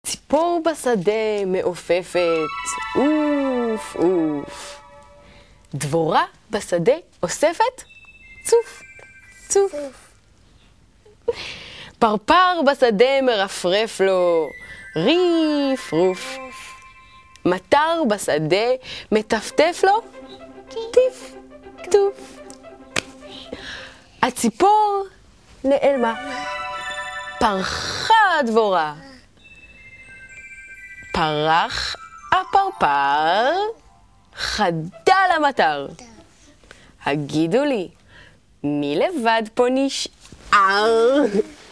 ציפור בשדה מעופפת, אוף אוף. דבורה בשדה אוספת, צוף צוף. פרפר בשדה מרפרף לו, ריף רוף. מטר בשדה מטפטף לו, טיף טוף. הציפור נעלמה, פרחה הדבורה. פרח הפרפר, חדל המטר. הגידו לי, מי לבד פה נשאר?